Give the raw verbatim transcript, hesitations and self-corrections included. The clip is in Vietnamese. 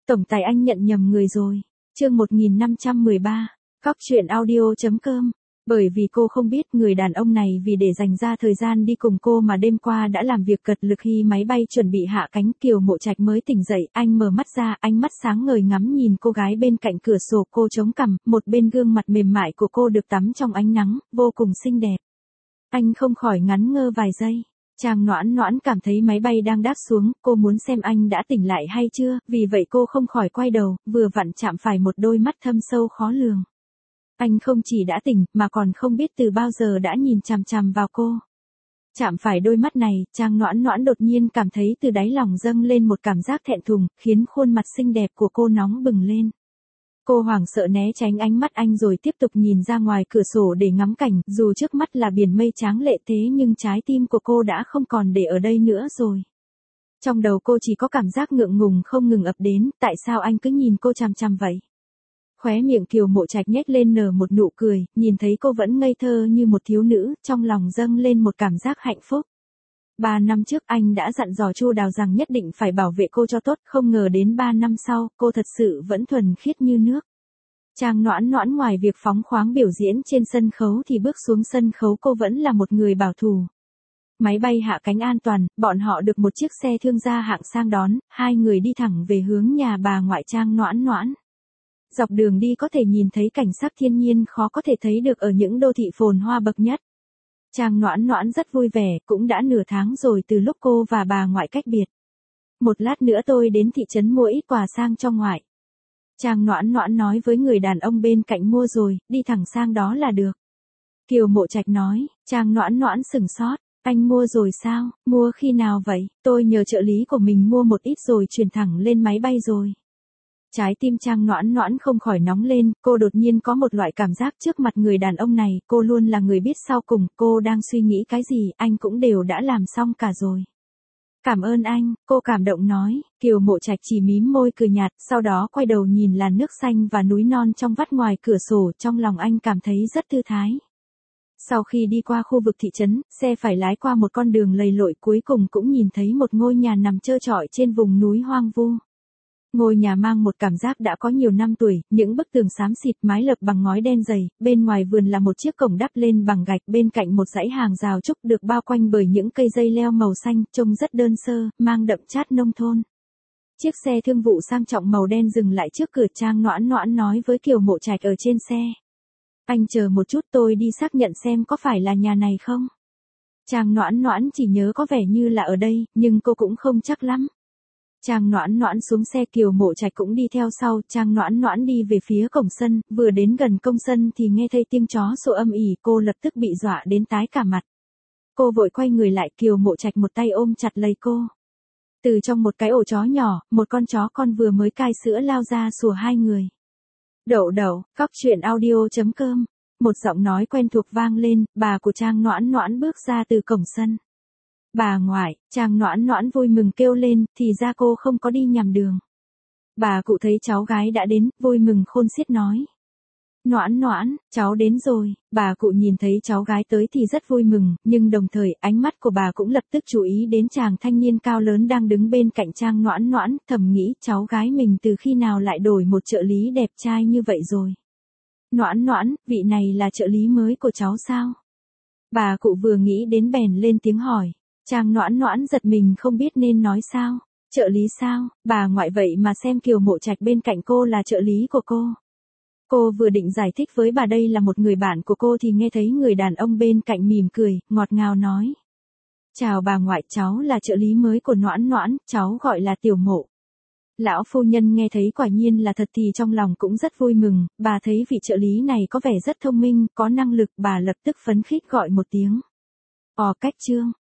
Tổng tài anh nhận nhầm người rồi. Chương một nghìn năm trăm mười ba. Cóc truyện audio.com. Bởi vì cô không biết người đàn ông này vì để dành ra thời gian đi cùng cô mà đêm qua đã làm việc cật lực khi máy bay chuẩn bị hạ cánh. Kiều Mộ Trạch mới tỉnh dậy, anh mở mắt ra, ánh mắt sáng ngời ngắm nhìn cô gái bên cạnh cửa sổ, cô chống cằm, một bên gương mặt mềm mại của cô được tắm trong ánh nắng, vô cùng xinh đẹp. Anh không khỏi ngắn ngơ vài giây. Trang Noãn Noãn cảm thấy máy bay đang đáp xuống, cô muốn xem anh đã tỉnh lại hay chưa, vì vậy cô không khỏi quay đầu, vừa vặn chạm phải một đôi mắt thâm sâu khó lường. Anh không chỉ đã tỉnh, mà còn không biết từ bao giờ đã nhìn chằm chằm vào cô. Chạm phải đôi mắt này, Trang Noãn Noãn đột nhiên cảm thấy từ đáy lòng dâng lên một cảm giác thẹn thùng, khiến khuôn mặt xinh đẹp của cô nóng bừng lên. Cô hoảng sợ né tránh ánh mắt anh rồi tiếp tục nhìn ra ngoài cửa sổ để ngắm cảnh, dù trước mắt là biển mây tráng lệ thế nhưng trái tim của cô đã không còn để ở đây nữa rồi. Trong đầu cô chỉ có cảm giác ngượng ngùng không ngừng ập đến, tại sao anh cứ nhìn cô chằm chằm vậy? Khóe miệng Kiều Mộ Trạch nhếch lên nở một nụ cười, nhìn thấy cô vẫn ngây thơ như một thiếu nữ, trong lòng dâng lên một cảm giác hạnh phúc. Ba năm trước anh đã dặn dò Chu Đào rằng nhất định phải bảo vệ cô cho tốt, không ngờ đến ba năm sau, cô thật sự vẫn thuần khiết như nước. Trang Noãn Noãn ngoài việc phóng khoáng biểu diễn trên sân khấu thì bước xuống sân khấu cô vẫn là một người bảo thủ. Máy bay hạ cánh an toàn, bọn họ được một chiếc xe thương gia hạng sang đón, hai người đi thẳng về hướng nhà bà ngoại Trang Noãn Noãn. Dọc đường đi có thể nhìn thấy cảnh sắc thiên nhiên khó có thể thấy được ở những đô thị phồn hoa bậc nhất. Trang Noãn Noãn rất vui vẻ, cũng đã nửa tháng rồi từ lúc cô và bà ngoại cách biệt. Một lát nữa tôi đến thị trấn mua ít quà sang cho ngoại. Trang Noãn Noãn nói với người đàn ông bên cạnh mua rồi, đi thẳng sang đó là được. Kiều Mộ Trạch nói, Trang Noãn Noãn sửng sốt, anh mua rồi sao, mua khi nào vậy, tôi nhờ trợ lý của mình mua một ít rồi chuyển thẳng lên máy bay rồi. Trái tim Trang Noãn Noãn không khỏi nóng lên, cô đột nhiên có một loại cảm giác trước mặt người đàn ông này, cô luôn là người biết sau cùng, cô đang suy nghĩ cái gì, anh cũng đều đã làm xong cả rồi. Cảm ơn anh, cô cảm động nói, Kiều Mộ Trạch chỉ mím môi cười nhạt, sau đó quay đầu nhìn làn nước xanh và núi non trong vắt ngoài cửa sổ, trong lòng anh cảm thấy rất thư thái. Sau khi đi qua khu vực thị trấn, xe phải lái qua một con đường lầy lội, cuối cùng cũng nhìn thấy một ngôi nhà nằm trơ trọi trên vùng núi hoang vu. Ngôi nhà mang một cảm giác đã có nhiều năm tuổi, những bức tường xám xịt, mái lợp bằng ngói đen dày, bên ngoài vườn là một chiếc cổng đắp lên bằng gạch, bên cạnh một dãy hàng rào trúc được bao quanh bởi những cây dây leo màu xanh, trông rất đơn sơ, mang đậm chất nông thôn. Chiếc xe thương vụ sang trọng màu đen dừng lại trước cửa. Trang Noãn Noãn nói với Kiều Mộ Trạch ở trên xe. Anh chờ một chút, tôi đi xác nhận xem có phải là nhà này không. Trang Noãn Noãn chỉ nhớ có vẻ như là ở đây, nhưng cô cũng không chắc lắm. Trang Noãn Noãn xuống xe, Kiều Mộ Trạch cũng đi theo sau. Trang Noãn Noãn đi về phía cổng sân, vừa đến gần công sân thì nghe thấy tiếng chó sủa âm ỉ, cô lập tức bị dọa đến tái cả mặt. Cô vội quay người lại, Kiều Mộ Trạch một tay ôm chặt lấy cô. Từ trong một cái ổ chó nhỏ, một con chó con vừa mới cai sữa lao ra sủa hai người. Đậu đậu, cóc truyện audio.com. Một giọng nói quen thuộc vang lên, bà của Trang Noãn Noãn bước ra từ cổng sân. Bà ngoại, Trang Noãn Noãn vui mừng kêu lên, thì ra cô không có đi nhầm đường. Bà cụ thấy cháu gái đã đến, vui mừng khôn xiết nói. Noãn Noãn, cháu đến rồi. Bà cụ nhìn thấy cháu gái tới thì rất vui mừng, nhưng đồng thời ánh mắt của bà cũng lập tức chú ý đến chàng thanh niên cao lớn đang đứng bên cạnh Trang Noãn Noãn, thầm nghĩ cháu gái mình từ khi nào lại đổi một trợ lý đẹp trai như vậy rồi. Noãn Noãn, vị này là trợ lý mới của cháu sao? Bà cụ vừa nghĩ đến bèn lên tiếng hỏi. Trang Noãn Noãn giật mình không biết nên nói sao. Trợ lý sao? Bà ngoại vậy mà xem Kiều Mộ Trạch bên cạnh cô là trợ lý của cô. Cô vừa định giải thích với bà đây là một người bạn của cô thì nghe thấy người đàn ông bên cạnh mỉm cười, ngọt ngào nói. Chào bà ngoại, cháu là trợ lý mới của Noãn Noãn, cháu gọi là Tiểu Mộ. Lão phu nhân nghe thấy quả nhiên là thật thì trong lòng cũng rất vui mừng, bà thấy vị trợ lý này có vẻ rất thông minh, có năng lực, bà lập tức phấn khích gọi một tiếng. Ồ cách trương,